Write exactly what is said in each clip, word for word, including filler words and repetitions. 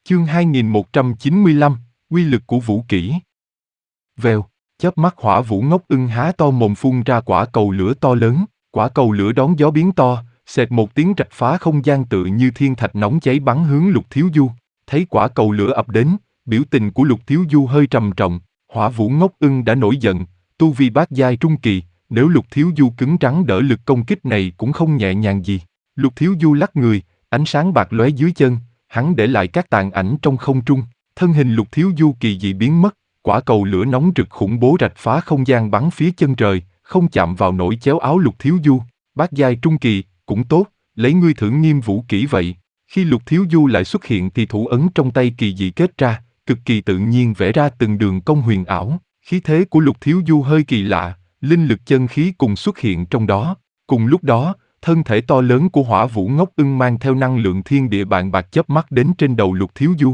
Chương hai nghìn một trăm chín mươi lăm, quy lực của vũ kỹ. Vèo, chớp mắt Hỏa Vũ Ngốc Ưng há to mồm phun ra quả cầu lửa to lớn, quả cầu lửa đón gió biến to, xẹt một tiếng rạch phá không gian tựa như thiên thạch nóng cháy bắn hướng Lục Thiếu Du. Thấy quả cầu lửa ập đến, biểu tình của Lục Thiếu Du hơi trầm trọng, Hỏa Vũ Ngốc Ưng đã nổi giận, tu vi bát giai trung kỳ, nếu Lục Thiếu Du cứng rắn đỡ lực công kích này cũng không nhẹ nhàng gì. Lục Thiếu Du lắc người, ánh sáng bạc lóe dưới chân, hắn để lại các tàn ảnh trong không trung, thân hình Lục Thiếu Du kỳ dị biến mất, quả cầu lửa nóng rực khủng bố rạch phá không gian bắn phía chân trời, không chạm vào nổi chéo áo Lục Thiếu Du. Bát giai trung kỳ, cũng tốt, lấy ngươi thử nghiêm vũ kỹ vậy. Khi Lục Thiếu Du lại xuất hiện thì thủ ấn trong tay kỳ dị kết ra, cực kỳ tự nhiên vẽ ra từng đường cong huyền ảo. Khí thế của Lục Thiếu Du hơi kỳ lạ, linh lực chân khí cùng xuất hiện trong đó. Cùng lúc đó, thân thể to lớn của Hỏa Vũ Ngốc Ưng mang theo năng lượng thiên địa bạn bạc chớp mắt đến trên đầu Lục Thiếu Du.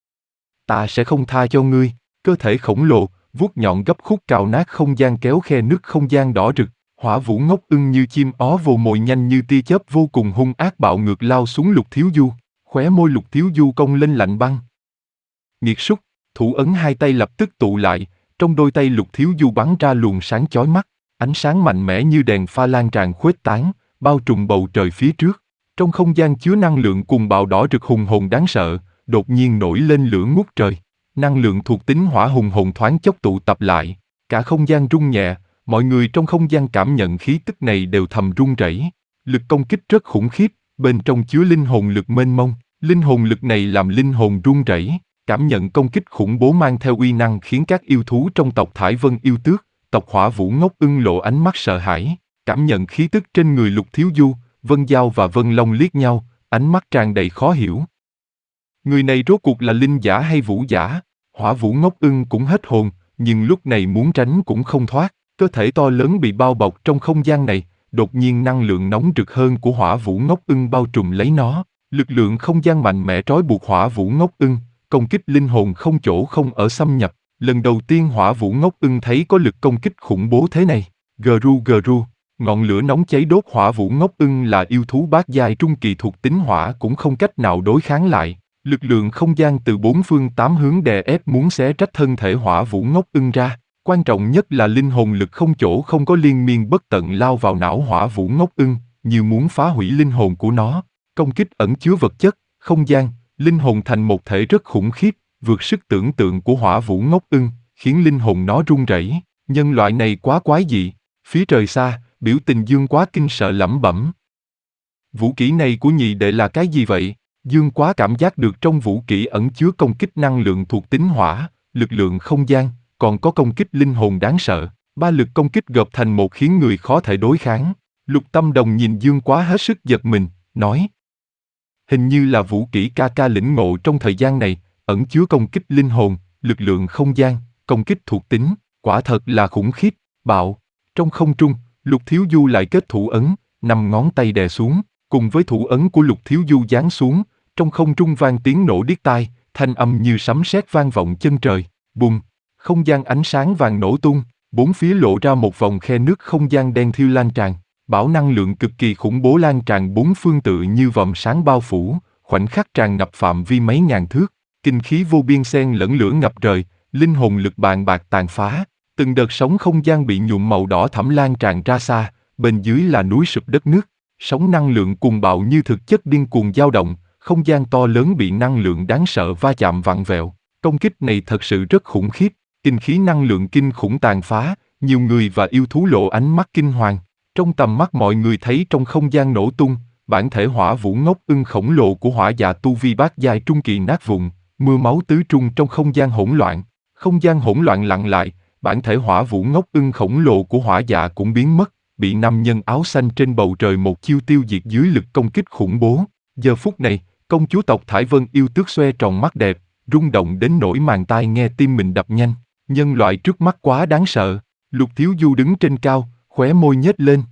Ta sẽ không tha cho ngươi. Cơ thể khổng lồ, vuốt nhọn gấp khúc cào nát không gian kéo khe nứt không gian đỏ rực. Hỏa Vũ Ngốc Ưng như chim ó vồ mồi nhanh như tia chớp vô cùng hung ác bạo ngược lao xuống Lục Thiếu Du. Khóe môi Lục Thiếu Du cong lên lạnh băng. Nghiệt súc, thủ ấn hai tay lập tức tụ lại, trong đôi tay Lục Thiếu Du bắn ra luồng sáng chói mắt, ánh sáng mạnh mẽ như đèn pha lan tràn khuếch tán, bao trùm bầu trời phía trước. Trong không gian chứa năng lượng cuồng bạo đỏ rực hùng hồn đáng sợ, đột nhiên nổi lên lửa ngút trời. Năng lượng thuộc tính hỏa hùng hồn thoáng chốc tụ tập lại, cả không gian rung nhẹ, mọi người trong không gian cảm nhận khí tức này đều thầm run rẩy. Lực công kích rất khủng khiếp, bên trong chứa linh hồn lực mênh mông, linh hồn lực này làm linh hồn run rẩy. Cảm nhận công kích khủng bố mang theo uy năng khiến các yêu thú trong tộc Thải Vân yêu tước, tộc Hỏa Vũ Ngốc Ưng lộ ánh mắt sợ hãi. Cảm nhận khí tức trên người Lục Thiếu Du, Vân Giao và Vân Long liếc nhau, ánh mắt tràn đầy khó hiểu. Người này rốt cuộc là linh giả hay vũ giả? Hỏa Vũ Ngốc Ưng cũng hết hồn, nhưng lúc này muốn tránh cũng không thoát. Cơ thể to lớn bị bao bọc trong không gian này, đột nhiên năng lượng nóng rực hơn của Hỏa Vũ Ngốc Ưng bao trùm lấy nó. Lực lượng không gian mạnh mẽ trói buộc Hỏa Vũ Ngốc Ưng, công kích linh hồn không chỗ không ở xâm nhập. Lần đầu tiên Hỏa Vũ Ngốc Ưng thấy có lực công kích khủng bố thế này. Gru gru, ngọn lửa nóng cháy đốt. Hỏa Vũ Ngốc Ưng là yêu thú bát giai trung kỳ thuộc tính hỏa cũng không cách nào đối kháng lại. Lực lượng không gian từ bốn phương tám hướng đè ép muốn xé rách thân thể Hỏa Vũ Ngốc Ưng ra. Quan trọng nhất là linh hồn lực không chỗ không có liên miên bất tận lao vào não Hỏa Vũ Ngốc Ưng, như muốn phá hủy linh hồn của nó. Công kích ẩn chứa vật chất, không gian, linh hồn thành một thể rất khủng khiếp, vượt sức tưởng tượng của Hỏa Vũ Ngốc Ưng, khiến linh hồn nó run rẩy. Nhân loại này quá quái dị. Phía trời xa, biểu tình Dương Quá kinh sợ lẩm bẩm. Vũ kỹ này của nhị đệ là cái gì vậy? Dương Quá cảm giác được trong vũ kỹ ẩn chứa công kích năng lượng thuộc tính hỏa, lực lượng không gian, còn có công kích linh hồn đáng sợ. Ba lực công kích gộp thành một khiến người khó thể đối kháng. Lục Tâm Đồng nhìn Dương Quá hết sức giật mình, nói. Hình như là vũ kỹ ca ca lĩnh ngộ trong thời gian này, ẩn chứa công kích linh hồn, lực lượng không gian, công kích thuộc tính, quả thật là khủng khiếp, bạo. Trong không trung, Lục Thiếu Du lại kết thủ ấn, năm ngón tay đè xuống, cùng với thủ ấn của Lục Thiếu Du giáng xuống, trong không trung vang tiếng nổ điếc tai, thanh âm như sấm sét vang vọng chân trời, bùng, không gian ánh sáng vàng nổ tung, bốn phía lộ ra một vòng khe nước không gian đen thiêu lan tràn, bão năng lượng cực kỳ khủng bố lan tràn bốn phương tự như vòng sáng bao phủ, khoảnh khắc tràn ngập phạm vi mấy ngàn thước, kinh khí vô biên xen lẫn lửa ngập trời, linh hồn lực bàn bạc tàn phá, từng đợt sóng không gian bị nhuộm màu đỏ thẫm lan tràn ra xa, bên dưới là núi sụp đất nước, sóng năng lượng cuồng bạo như thực chất điên cuồng dao động, không gian to lớn bị năng lượng đáng sợ va chạm vặn vẹo. Công kích này thật sự rất khủng khiếp, kinh khí năng lượng kinh khủng tàn phá, nhiều người và yêu thú lộ ánh mắt kinh hoàng. Trong tầm mắt mọi người thấy trong không gian nổ tung, bản thể Hỏa Vũ Ngốc Ưng khổng lồ của hỏa dạ tu vi bát giai trung kỳ nát vụn, mưa máu tứ trung trong không gian hỗn loạn. Không gian hỗn loạn lặng lại, bản thể Hỏa Vũ Ngốc Ưng khổng lồ của hỏa dạ cũng biến mất, bị nam nhân áo xanh trên bầu trời một chiêu tiêu diệt dưới lực công kích khủng bố. Giờ phút này, công chúa tộc Thải Vân yêu tước xoe tròn mắt đẹp, rung động đến nỗi màng tai nghe tim mình đập nhanh. Nhân loại trước mắt quá đáng sợ. Lục Thiếu Du đứng trên cao, khóe môi nhếch lên.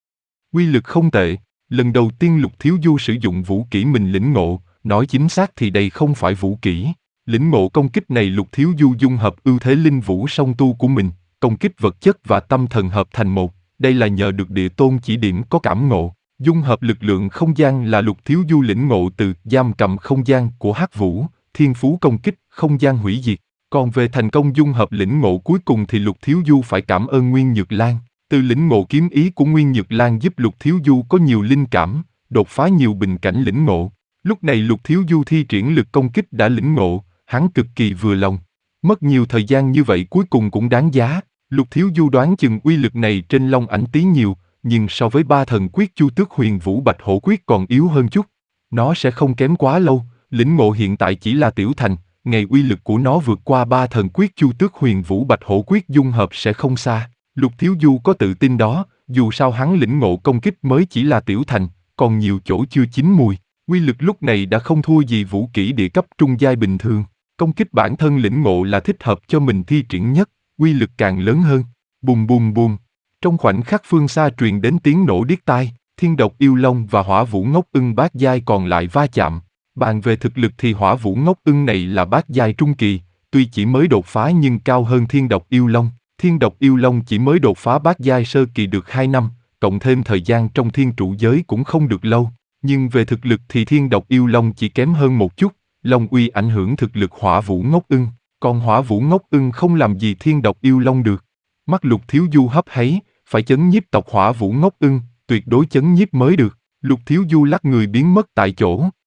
Quy lực không tệ. Lần đầu tiên Lục Thiếu Du sử dụng vũ kỹ mình lĩnh ngộ, nói chính xác thì đây không phải vũ kỹ. Lĩnh ngộ công kích này Lục Thiếu Du dung hợp ưu thế linh vũ song tu của mình, công kích vật chất và tâm thần hợp thành một. Đây là nhờ được địa tôn chỉ điểm có cảm ngộ. Dung hợp lực lượng không gian là Lục Thiếu Du lĩnh ngộ từ giam cầm không gian của Hắc Vũ, thiên phú công kích, không gian hủy diệt. Còn về thành công dung hợp lĩnh ngộ cuối cùng thì Lục Thiếu Du phải cảm ơn Nguyên Nhược Lan. Từ lĩnh ngộ kiếm ý của Nguyên Nhược Lan giúp Lục Thiếu Du có nhiều linh cảm, đột phá nhiều bình cảnh lĩnh ngộ. Lúc này Lục Thiếu Du thi triển lực công kích đã lĩnh ngộ, hắn cực kỳ vừa lòng. Mất nhiều thời gian như vậy cuối cùng cũng đáng giá. Lục Thiếu Du đoán chừng uy lực này trên Long Ảnh Tý nhiều, nhưng so với ba thần quyết Chu Tước Huyền Vũ Bạch Hổ Quyết còn yếu hơn chút. Nó sẽ không kém quá lâu, lĩnh ngộ hiện tại chỉ là tiểu thành, ngày uy lực của nó vượt qua ba thần quyết Chu Tước Huyền Vũ Bạch Hổ Quyết dung hợp sẽ không xa. Lục Thiếu Du có tự tin đó, dù sao hắn lĩnh ngộ công kích mới chỉ là tiểu thành, còn nhiều chỗ chưa chín mùi. Uy lực lúc này đã không thua gì vũ kỹ địa cấp trung giai bình thường. Công kích bản thân lĩnh ngộ là thích hợp cho mình thi triển nhất, uy lực càng lớn hơn. Bùm bùm bùm. Trong khoảnh khắc phương xa truyền đến tiếng nổ điếc tai, Thiên Độc Yêu Long và Hỏa Vũ Ngốc Ưng bát giai còn lại va chạm. Bàn về thực lực thì Hỏa Vũ Ngốc Ưng này là bát giai trung kỳ, tuy chỉ mới đột phá nhưng cao hơn Thiên Độc Yêu Long. Thiên Độc Yêu Long chỉ mới đột phá bát giai sơ kỳ được hai năm, cộng thêm thời gian trong thiên trụ giới cũng không được lâu. Nhưng về thực lực thì Thiên Độc Yêu Long chỉ kém hơn một chút, Long uy ảnh hưởng thực lực Hỏa Vũ Ngốc Ưng, còn Hỏa Vũ Ngốc Ưng không làm gì Thiên Độc Yêu Long được. Mắt Lục Thiếu Du hấp háy, phải chấn nhiếp tộc Hỏa Vũ Ngốc Ưng, tuyệt đối chấn nhiếp mới được. Lục Thiếu Du lắc người biến mất tại chỗ.